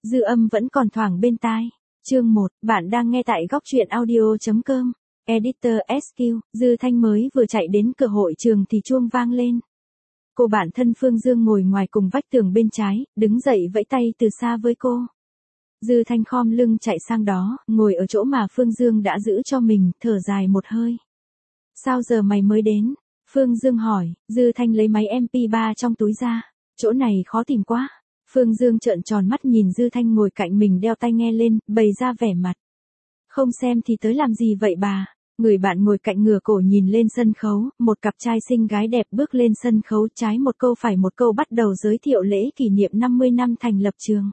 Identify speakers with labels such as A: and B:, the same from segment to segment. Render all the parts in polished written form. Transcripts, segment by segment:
A: dư âm vẫn còn thoảng bên tai. Chương 1, bạn đang nghe tại góc truyện audio.com. Editor SQ, Dư Thanh mới vừa chạy đến cửa hội trường thì chuông vang lên. Cô bạn thân Phương Dương ngồi ngoài cùng vách tường bên trái, đứng dậy vẫy tay từ xa với cô. Dư Thanh khom lưng chạy sang đó, ngồi ở chỗ mà Phương Dương đã giữ cho mình, thở dài một hơi. Sao giờ mày mới đến? Phương Dương hỏi. Dư Thanh lấy máy MP3 trong túi ra. Chỗ này khó tìm quá. Phương Dương trợn tròn mắt nhìn Dư Thanh ngồi cạnh mình đeo tai nghe lên, bày ra vẻ mặt. Không xem thì tới làm gì vậy bà? Người bạn ngồi cạnh ngửa cổ nhìn lên sân khấu, một cặp trai xinh gái đẹp bước lên sân khấu, trái một câu phải một câu bắt đầu giới thiệu lễ kỷ niệm 50 năm thành lập trường.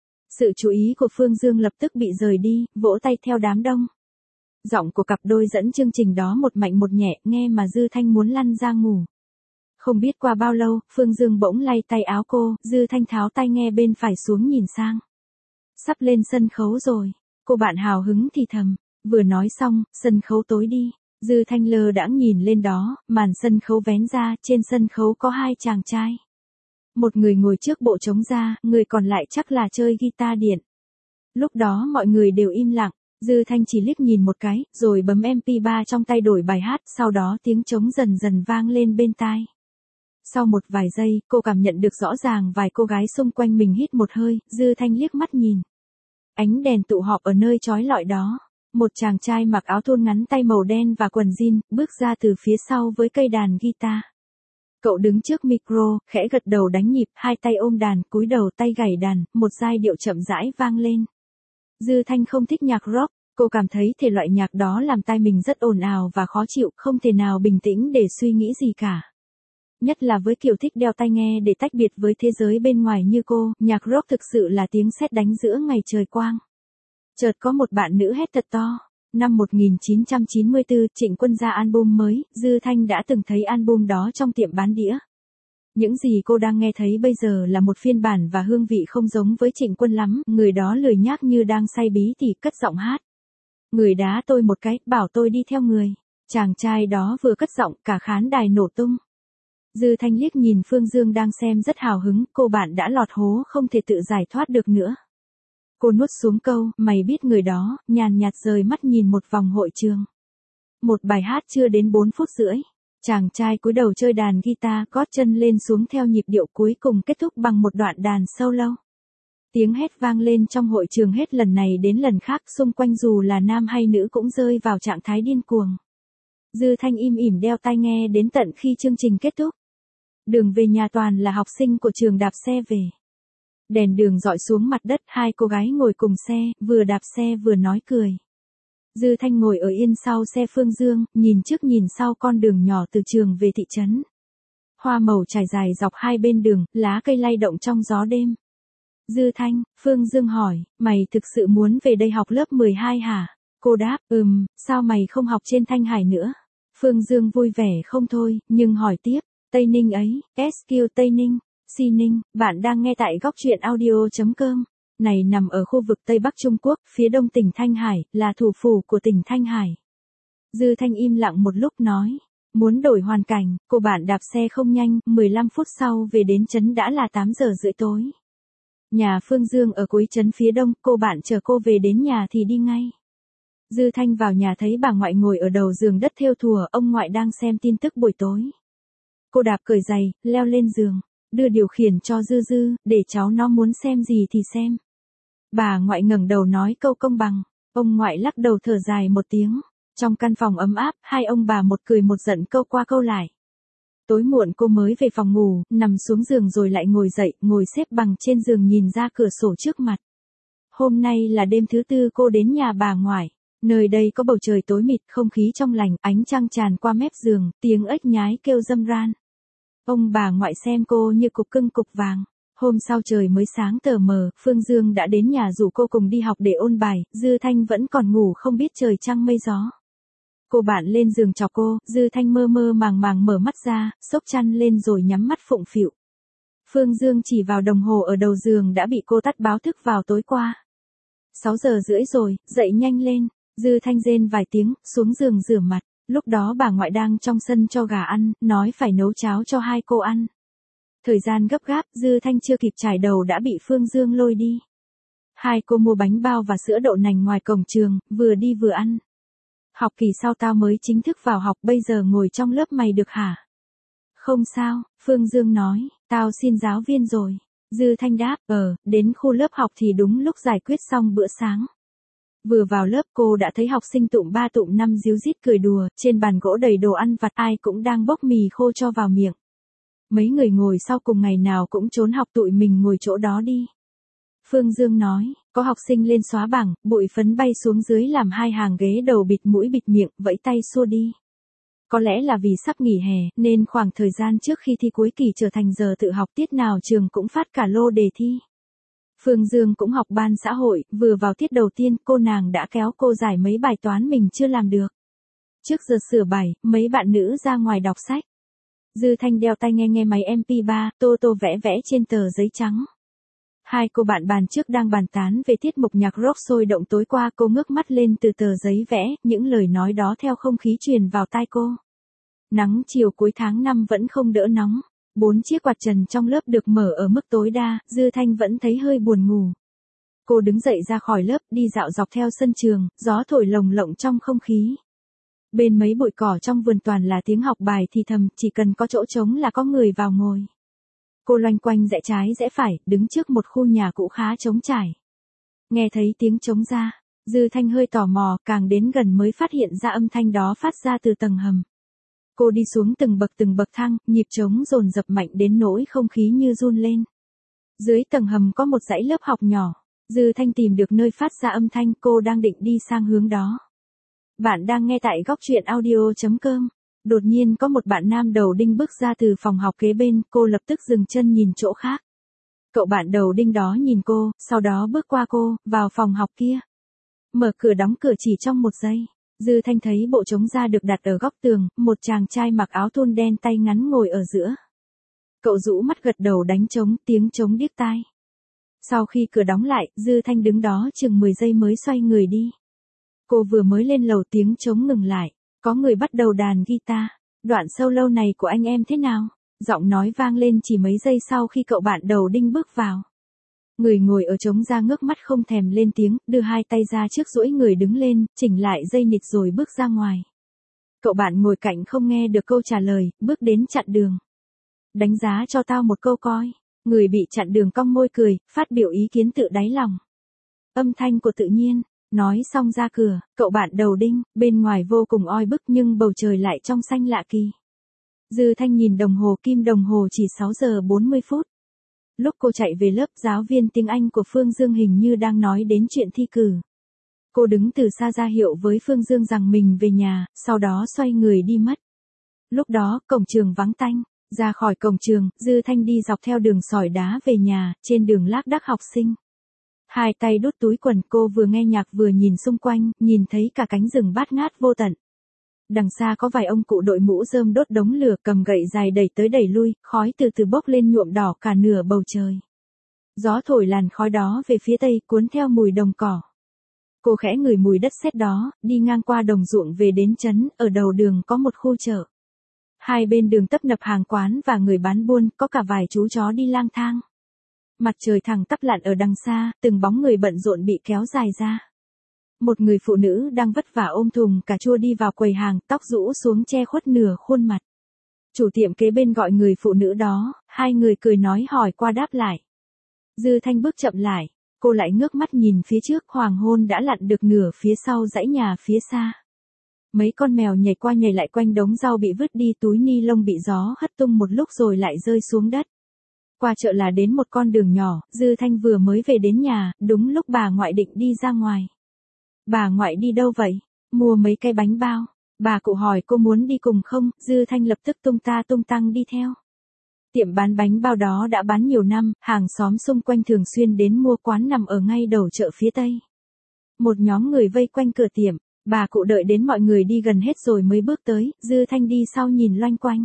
A: Sự chú ý của Phương Dương lập tức bị rời đi, vỗ tay theo đám đông. Giọng của cặp đôi dẫn chương trình đó một mạnh một nhẹ, nghe mà Dư Thanh muốn lăn ra ngủ. Không biết qua bao lâu, Phương Dương bỗng lay tay áo cô, Dư Thanh tháo tai nghe bên phải xuống nhìn sang. Sắp lên sân khấu rồi, cô bạn hào hứng thì thầm. Vừa nói xong, sân khấu tối đi. Dư Thanh lơ đãng nhìn lên đó, màn sân khấu vén ra, trên sân khấu có hai chàng trai. Một người ngồi trước bộ trống da, người còn lại chắc là chơi guitar điện. Lúc đó mọi người đều im lặng, Dư Thanh chỉ liếc nhìn một cái, rồi bấm MP3 trong tay đổi bài hát, sau đó tiếng trống dần dần vang lên bên tai. Sau một vài giây, cô cảm nhận được rõ ràng vài cô gái xung quanh mình hít một hơi, Dư Thanh liếc mắt nhìn. Ánh đèn tụ họp ở nơi chói lọi đó. Một chàng trai mặc áo thun ngắn tay màu đen và quần jean, bước ra từ phía sau với cây đàn guitar. Cậu đứng trước micro, khẽ gật đầu đánh nhịp, hai tay ôm đàn, cúi đầu tay gảy đàn, một giai điệu chậm rãi vang lên. Dư Thanh không thích nhạc rock, cô cảm thấy thể loại nhạc đó làm tai mình rất ồn ào và khó chịu, không thể nào bình tĩnh để suy nghĩ gì cả. Nhất là với kiểu thích đeo tai nghe để tách biệt với thế giới bên ngoài như cô, nhạc rock thực sự là tiếng sét đánh giữa ngày trời quang. Chợt có một bạn nữ hét thật to. Năm 1994, Trịnh Quân ra album mới, Dư Thanh đã từng thấy album đó trong tiệm bán đĩa. Những gì cô đang nghe thấy bây giờ là một phiên bản và hương vị không giống với Trịnh Quân lắm, người đó lười nhác như đang say bí tỉ cất giọng hát. Người đá tôi một cái, bảo tôi đi theo người. Chàng trai đó vừa cất giọng, cả khán đài nổ tung. Dư Thanh liếc nhìn Phương Dương đang xem rất hào hứng, cô bạn đã lọt hố không thể tự giải thoát được nữa. Cô nuốt xuống câu, mày biết người đó, nhàn nhạt rời mắt nhìn một vòng hội trường. Một bài hát chưa đến 4 phút rưỡi. Chàng trai cúi đầu chơi đàn guitar, gót chân lên xuống theo nhịp điệu cuối cùng kết thúc bằng một đoạn đàn solo. Tiếng hét vang lên trong hội trường hết lần này đến lần khác, xung quanh dù là nam hay nữ cũng rơi vào trạng thái điên cuồng. Dư Thanh im ỉm đeo tai nghe đến tận khi chương trình kết thúc. Đường về nhà toàn là học sinh của trường đạp xe về. Đèn đường dọi xuống mặt đất, hai cô gái ngồi cùng xe, vừa đạp xe vừa nói cười. Dư Thanh ngồi ở yên sau xe Phương Dương, nhìn trước nhìn sau con đường nhỏ từ trường về thị trấn. Hoa màu trải dài dọc hai bên đường, lá cây lay động trong gió đêm. Dư Thanh, Phương Dương hỏi, mày thực sự muốn về đây học lớp 12 hả? Cô đáp, sao mày không học trên Thanh Hải nữa? Phương Dương vui vẻ không thôi, nhưng hỏi tiếp, Tây Ninh ấy, SQ Tây Ninh. Xi Ninh, bạn đang nghe tại góc truyện audio.com. Này nằm ở khu vực Tây Bắc Trung Quốc, phía đông tỉnh Thanh Hải, là thủ phủ của tỉnh Thanh Hải. Dư Thanh im lặng một lúc nói. Muốn đổi hoàn cảnh, cô bạn đạp xe không nhanh, 15 phút sau về đến trấn đã là 8 giờ rưỡi tối. Nhà Phương Dương ở cuối trấn phía đông, cô bạn chờ cô về đến nhà thì đi ngay. Dư Thanh vào nhà thấy bà ngoại ngồi ở đầu giường đất thêu thùa, ông ngoại đang xem tin tức buổi tối. Cô đạp cởi giày, leo lên giường. Đưa điều khiển cho Dư, để cháu nó muốn xem gì thì xem. Bà ngoại ngẩng đầu nói câu công bằng. Ông ngoại lắc đầu thở dài một tiếng. Trong căn phòng ấm áp, hai ông bà một cười một giận câu qua câu lại. Tối muộn cô mới về phòng ngủ, nằm xuống giường rồi lại ngồi dậy, ngồi xếp bằng trên giường nhìn ra cửa sổ trước mặt. Hôm nay là đêm thứ tư cô đến nhà bà ngoại. Nơi đây có bầu trời tối mịt, không khí trong lành, ánh trăng tràn qua mép giường, tiếng ếch nhái kêu râm ran. Ông bà ngoại xem cô như cục cưng cục vàng. Hôm sau trời mới sáng tờ mờ, Phương Dương đã đến nhà rủ cô cùng đi học để ôn bài, Dư Thanh vẫn còn ngủ không biết trời trăng mây gió. Cô bạn lên giường chọc cô, Dư Thanh mơ mơ màng màng mở mắt ra, xốc chăn lên rồi nhắm mắt phụng phịu. Phương Dương chỉ vào đồng hồ ở đầu giường đã bị cô tắt báo thức vào tối qua. 6 giờ rưỡi rồi, dậy nhanh lên. Dư Thanh rên vài tiếng, xuống giường rửa mặt. Lúc đó bà ngoại đang trong sân cho gà ăn, nói phải nấu cháo cho hai cô ăn. Thời gian gấp gáp, Dư Thanh chưa kịp chải đầu đã bị Phương Dương lôi đi. Hai cô mua bánh bao và sữa đậu nành ngoài cổng trường, vừa đi vừa ăn. Học kỳ sau tao mới chính thức vào học, bây giờ ngồi trong lớp mày được hả? Không sao, Phương Dương nói, tao xin giáo viên rồi. Dư Thanh đáp, đến khu lớp học thì đúng lúc giải quyết xong bữa sáng. Vừa vào lớp cô đã thấy học sinh tụm 3 tụm 5 díu dít cười đùa, trên bàn gỗ đầy đồ ăn vặt, ai cũng đang bốc mì khô cho vào miệng. Mấy người ngồi sau cùng ngày nào cũng trốn học, tụi mình ngồi chỗ đó đi. Phương Dương nói, có học sinh lên xóa bảng, bụi phấn bay xuống dưới làm hai hàng ghế đầu bịt mũi bịt miệng, vẫy tay xua đi. Có lẽ là vì sắp nghỉ hè, nên khoảng thời gian trước khi thi cuối kỳ trở thành giờ tự học, tiết nào trường cũng phát cả lô đề thi. Phương Dương cũng học ban xã hội, vừa vào tiết đầu tiên, cô nàng đã kéo cô giải mấy bài toán mình chưa làm được. Trước giờ sửa bài, mấy bạn nữ ra ngoài đọc sách. Dư Thanh đeo tai nghe máy MP3, tô vẽ vẽ trên tờ giấy trắng. Hai cô bạn bàn trước đang bàn tán về tiết mục nhạc rock sôi động tối qua, cô ngước mắt lên từ tờ giấy vẽ, những lời nói đó theo không khí truyền vào tai cô. Nắng chiều cuối tháng 5 vẫn không đỡ nóng. 4 chiếc quạt trần trong lớp được mở ở mức tối đa, Dư Thanh vẫn thấy hơi buồn ngủ. Cô đứng dậy ra khỏi lớp, đi dạo dọc theo sân trường, gió thổi lồng lộng trong không khí. Bên mấy bụi cỏ trong vườn toàn là tiếng học bài thì thầm, chỉ cần có chỗ trống là có người vào ngồi. Cô loanh quanh rẽ trái rẽ phải, đứng trước một khu nhà cũ khá trống trải. Nghe thấy tiếng trống ra, Dư Thanh hơi tò mò, càng đến gần mới phát hiện ra âm thanh đó phát ra từ tầng hầm. Cô đi xuống từng bậc thang, nhịp trống dồn dập mạnh đến nỗi không khí như run lên. Dưới tầng hầm có một dãy lớp học nhỏ. Dư Thanh tìm được nơi phát ra âm thanh, cô đang định đi sang hướng đó. Bạn đang nghe tại góc truyện audio.com. Đột nhiên có một bạn nam đầu đinh bước ra từ phòng học kế bên, cô lập tức dừng chân nhìn chỗ khác. Cậu bạn đầu đinh đó nhìn cô, sau đó bước qua cô, vào phòng học kia. Mở cửa đóng cửa chỉ trong một giây. Dư Thanh thấy bộ trống da được đặt ở góc tường, một chàng trai mặc áo thun đen tay ngắn ngồi ở giữa. Cậu rũ mắt gật đầu đánh trống, tiếng trống điếc tai. Sau khi cửa đóng lại, Dư Thanh đứng đó chừng 10 giây mới xoay người đi. Cô vừa mới lên lầu tiếng trống ngừng lại, có người bắt đầu đàn guitar. Đoạn solo này của anh em thế nào? Giọng nói vang lên chỉ mấy giây sau khi cậu bạn đầu đinh bước vào. Người ngồi ở trống da ngước mắt không thèm lên tiếng, đưa hai tay ra trước duỗi người đứng lên, chỉnh lại dây nịt rồi bước ra ngoài. Cậu bạn ngồi cạnh không nghe được câu trả lời, bước đến chặn đường. Đánh giá cho tao một câu coi. Người bị chặn đường cong môi cười, phát biểu ý kiến tự đáy lòng. Âm thanh của tự nhiên, nói xong ra cửa, cậu bạn đầu đinh, bên ngoài vô cùng oi bức nhưng bầu trời lại trong xanh lạ kỳ. Dư Thanh nhìn đồng hồ, kim đồng hồ chỉ 6 giờ 40 phút. Lúc cô chạy về lớp, giáo viên tiếng Anh của Phương Dương hình như đang nói đến chuyện thi cử. Cô đứng từ xa ra hiệu với Phương Dương rằng mình về nhà, sau đó xoay người đi mất. Lúc đó, cổng trường vắng tanh. Ra khỏi cổng trường, Dư Thanh đi dọc theo đường sỏi đá về nhà, trên đường lác đác học sinh. Hai tay đút túi quần, cô vừa nghe nhạc vừa nhìn xung quanh, nhìn thấy cả cánh rừng bát ngát vô tận. Đằng xa có vài ông cụ đội mũ rơm đốt đống lửa, cầm gậy dài đẩy tới đẩy lui, khói từ từ bốc lên nhuộm đỏ cả nửa bầu trời. Gió thổi làn khói đó về phía tây, cuốn theo mùi đồng cỏ. Cô khẽ ngửi mùi đất sét đó, đi ngang qua đồng ruộng về đến trấn, ở đầu đường có một khu chợ. Hai bên đường tấp nập hàng quán và người bán buôn, có cả vài chú chó đi lang thang. Mặt trời thẳng tắp lặn ở đằng xa, từng bóng người bận rộn bị kéo dài ra. Một người phụ nữ đang vất vả ôm thùng cà chua đi vào quầy hàng, tóc rũ xuống che khuất nửa khuôn mặt. Chủ tiệm kế bên gọi người phụ nữ đó, hai người cười nói hỏi qua đáp lại. Dư Thanh bước chậm lại, cô lại ngước mắt nhìn phía trước, hoàng hôn đã lặn được nửa phía sau dãy nhà phía xa. Mấy con mèo nhảy qua nhảy lại quanh đống rau bị vứt đi, túi ni lông bị gió hất tung một lúc rồi lại rơi xuống đất. Qua chợ là đến một con đường nhỏ, Dư Thanh vừa mới về đến nhà, đúng lúc bà ngoại định đi ra ngoài. Bà ngoại đi đâu vậy? Mua mấy cái bánh bao. Bà cụ hỏi cô muốn đi cùng không, Dư Thanh lập tức tung ta tung tăng đi theo. Tiệm bán bánh bao đó đã bán nhiều năm, hàng xóm xung quanh thường xuyên đến mua, quán nằm ở ngay đầu chợ phía tây. Một nhóm người vây quanh cửa tiệm. Bà cụ đợi đến mọi người đi gần hết rồi mới bước tới, Dư Thanh đi sau nhìn loanh quanh.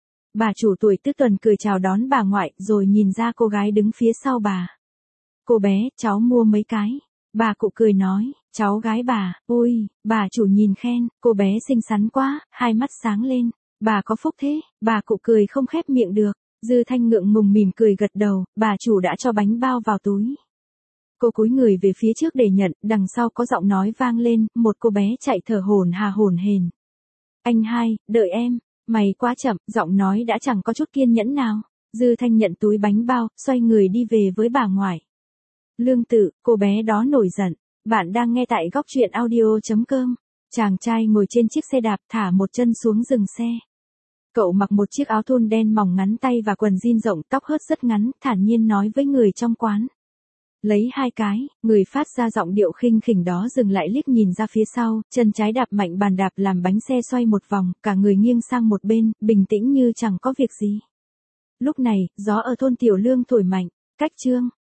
A: Bà chủ tuổi Tứ Tuần cười chào đón bà ngoại, rồi nhìn ra cô gái đứng phía sau bà. Cô bé, cháu mua mấy cái. Bà cụ cười nói, cháu gái bà, ôi, bà chủ nhìn khen, cô bé xinh xắn quá, hai mắt sáng lên. Bà có phúc thế, bà cụ cười không khép miệng được. Dư Thanh ngượng ngùng mỉm cười gật đầu, bà chủ đã cho bánh bao vào túi. Cô cúi người về phía trước để nhận, đằng sau có giọng nói vang lên, một cô bé chạy thở hổn hển. Anh hai, đợi em, mày quá chậm, giọng nói đã chẳng có chút kiên nhẫn nào. Dư Thanh nhận túi bánh bao, xoay người đi về với bà ngoại. Lương Tự, cô bé đó nổi giận. Bạn đang nghe tại góc truyện audio.com. Chàng trai ngồi trên chiếc xe đạp thả một chân xuống dừng xe. Cậu mặc một chiếc áo thun đen mỏng ngắn tay và quần jean rộng, tóc hớt rất ngắn, thản nhiên nói với người trong quán. Lấy 2 cái, người phát ra giọng điệu khinh khỉnh đó dừng lại liếc nhìn ra phía sau, chân trái đạp mạnh bàn đạp làm bánh xe xoay một vòng, cả người nghiêng sang một bên, bình tĩnh như chẳng có việc gì. Lúc này, gió ở thôn Tiểu Lương thổi mạnh, cách Trương